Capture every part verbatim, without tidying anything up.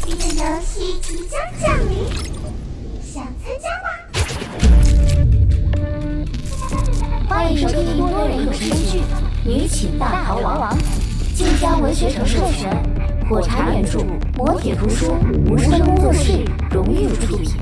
这个游戏即将降临，想参加吗？ 欢迎收听多人有声剧《女寝大逃亡》，晋江文学城授权，火柴原著，磨铁图书，无声工作室荣誉出品。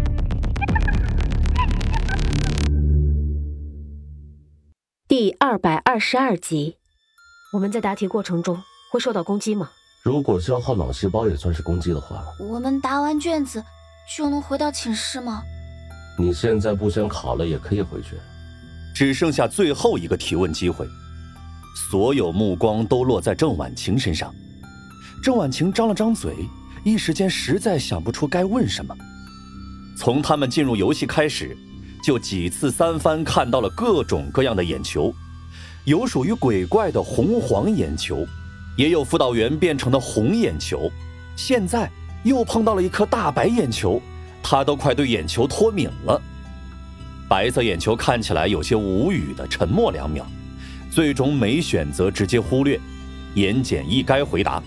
第二百二十二集，我们在答题过程中会受到攻击吗？ 如果消耗脑细胞也算是攻击的话， 我们答完卷子就能回到寝室吗？ 你现在不先考了也可以回去。 只剩下最后一个提问机会，所有目光都落在郑婉晴身上。郑婉晴张了张嘴，一时间实在想不出该问什么。从他们进入游戏开始，就几次三番看到了各种各样的眼球，有属于鬼怪的红黄眼球，也有辅导员变成的红眼球，现在又碰到了一颗大白眼球，他都快对眼球脱敏了。白色眼球看起来有些无语的沉默两秒，最终没选择直接忽略，言简意赅回答：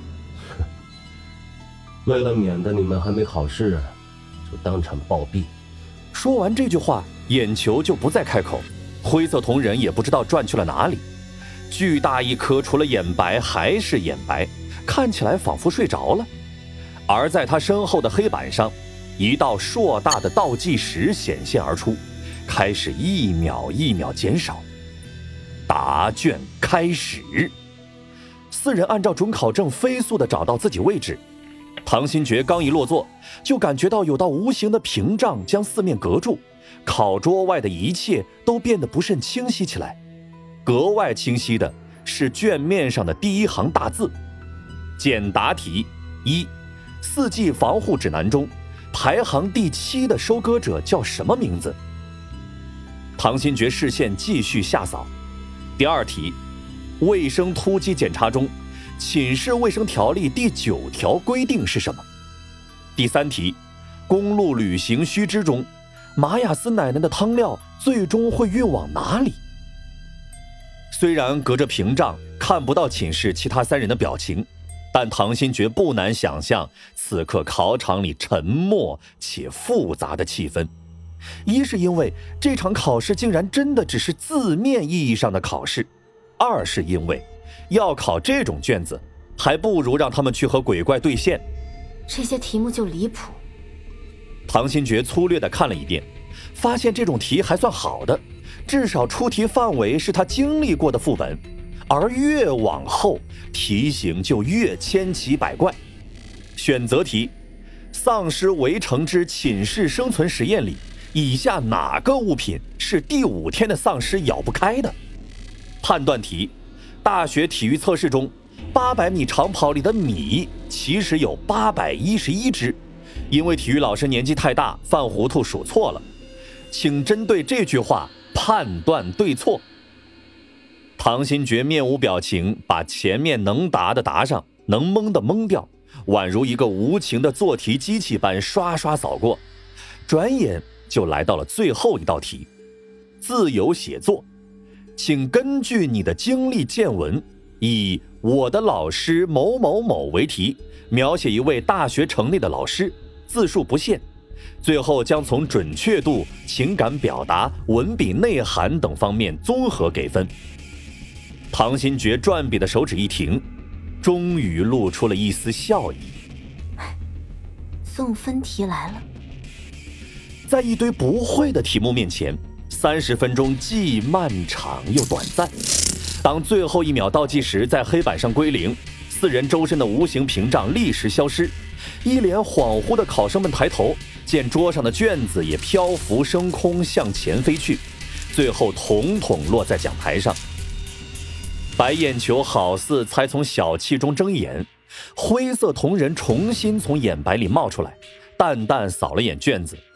为了免得你们还没考试就当场暴毙。 说完这句话，眼球就不再开口，灰色瞳人也不知道转去了哪里。巨大一颗，除了眼白还是眼白，看起来仿佛睡着了。而在他身后的黑板上，一道硕大的倒计时显现而出，开始一秒一秒减少。答卷开始。四人按照准考证飞速地找到自己位置。唐新觉刚一落座，就感觉到有道无形的屏障将四面隔住，考桌外的一切都变得不甚清晰起来。格外清晰的是卷面上的第一行大字：简答题一，四季防护指南中排行第七的收割者叫什么名字？唐新觉视线继续下扫。第二题，卫生突击检查中寝室卫生条例第九条规定是什么？第三题，公路旅行须知中马雅斯奶奶的汤料最终会运往哪里？虽然隔着屏障看不到寝室其他三人的表情，但唐新觉不难想象此刻考场里沉默且复杂的气氛。一是因为这场考试竟然真的只是字面意义上的考试，二是因为要考这种卷子，还不如让他们去和鬼怪对线。 这些题目就离谱。 唐新觉粗略地看了一遍，发现这种题还算好的，至少出题范围是他经历过的副本，而越往后题型就越千奇百怪。选择题：丧尸围城之寝室生存实验里，以下哪个物品是第五天的丧尸咬不开的？判断题：大学体育测试中八百米长跑里的米其实有八百一十一只，因为体育老师年纪太大犯糊涂数错了，请针对这句话判断对错。唐新觉面无表情，把前面能答的答上，能蒙的蒙掉，宛如一个无情的做题机器般刷刷扫过。转眼就来到了最后一道题：自由写作，请根据你的经历见闻，以我的老师某某某为题，描写一位大学城内的老师，字数不限，最后将从准确度、情感表达、文笔内涵等方面综合给分。唐新觉转笔的手指一停，终于露出了一丝笑意。 送分题来了。 在一堆不会的题目面前，三十分钟既漫长又短暂。当最后一秒倒计时在黑板上归零，四人周身的无形屏障立时消失。一脸恍惚的考生们抬头，见桌上的卷子也漂浮升空向前飞去，最后统统落在讲台上。白眼球好似才从小气中睁眼，灰色瞳人重新从眼白里冒出来，淡淡扫了眼卷子。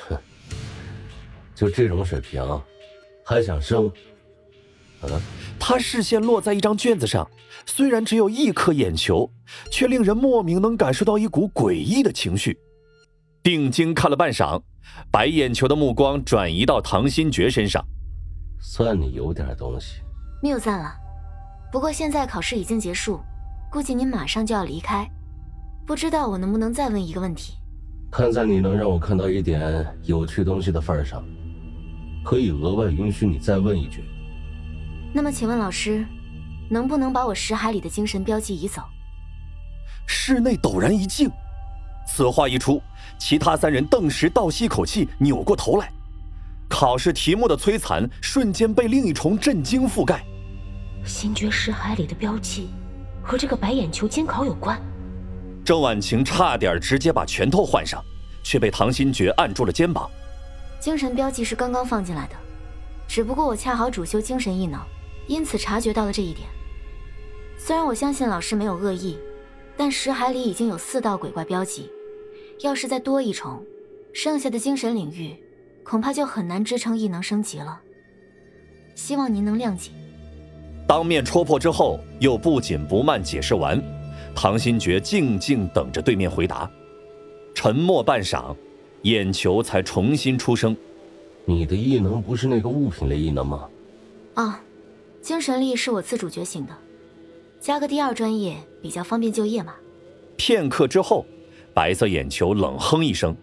就这种水平还想升？啊？ 他视线落在一张卷子上，虽然只有一颗眼球，却令人莫名能感受到一股诡异的情绪。定睛看了半晌，白眼球的目光转移到唐新觉身上。 算你有点东西。 谬赞了。不过现在考试已经结束，估计你马上就要离开， 不知道我能不能再问一个问题？ 看在你能让我看到一点有趣东西的份上，可以额外允许你再问一句。 那么请问老师，能不能把我识海里的精神标记移走？ 室内陡然一静，此话一出，其他三人顿时倒吸一口气，扭过头来。考试题目的摧残瞬间被另一重震惊覆盖。 星爵识海里的标记和这个白眼球监考有关。 郑婉晴差点直接把拳头换上，却被唐新觉按住了肩膀。 精神标记是刚刚放进来的，只不过我恰好主修精神异能，因此察觉到了这一点。虽然我相信老师没有恶意，但识海里已经有四道鬼怪标记，要是再多一重，剩下的精神领域恐怕就很难支撑异能升级了。希望您能谅解。 当面戳破之后，又不紧不慢解释完，唐新觉静静等着对面回答。沉默半晌，眼球才重新出声：“ 你的异能不是那个物品类异能吗？” 啊，精神力是我自主觉醒的，加个第二专业比较方便就业嘛。 片刻之后，白色眼球冷哼一声：“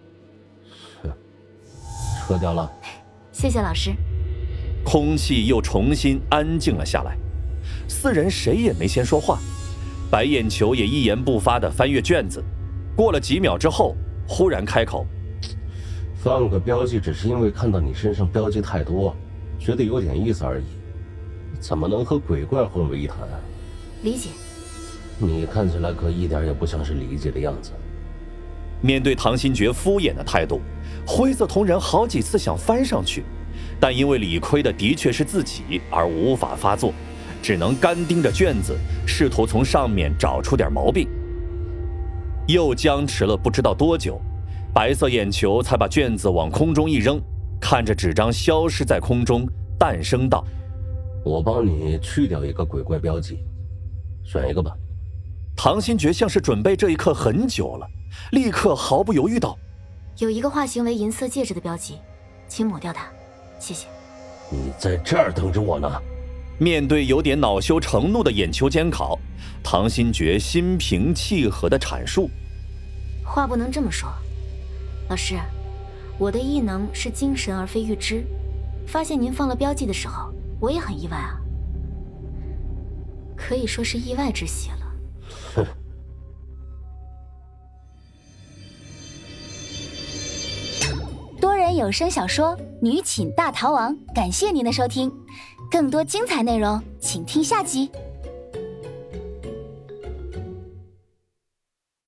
撤掉了。” 谢谢老师。 空气又重新安静了下来，四人谁也没先说话，白眼球也一言不发地翻阅卷子。过了几秒之后，忽然开口：“ 放个标记只是因为看到你身上标记太多，觉得有点意思而已，怎么能和鬼怪混为一谈？” 理解。 你看起来可一点也不像是理解的样子。 面对唐新觉敷衍的态度，灰色同人好几次想翻上去，但因为理亏的的确是自己而无法发作，只能干盯着卷子，试图从上面找出点毛病。又僵持了不知道多久，白色眼球才把卷子往空中一扔，看着纸张消失在空中，淡声道：“ 我帮你去掉一个鬼怪标记，选一个吧。” 唐新觉像是准备这一刻很久了，立刻毫不犹豫道：“ 有一个化形为银色戒指的标记，请抹掉它，谢谢。” 你在这儿等着我呢。 面对有点恼羞成怒的眼球监考，唐新觉心平气和地阐述：“ 话不能这么说，老师，我的异能是精神而非预知，发现您放了标记的时候，我也很意外啊，可以说是意外之喜了。” 哼。 多人有声小说《女寝大逃亡》，感谢您的收听，更多精彩内容请听下集。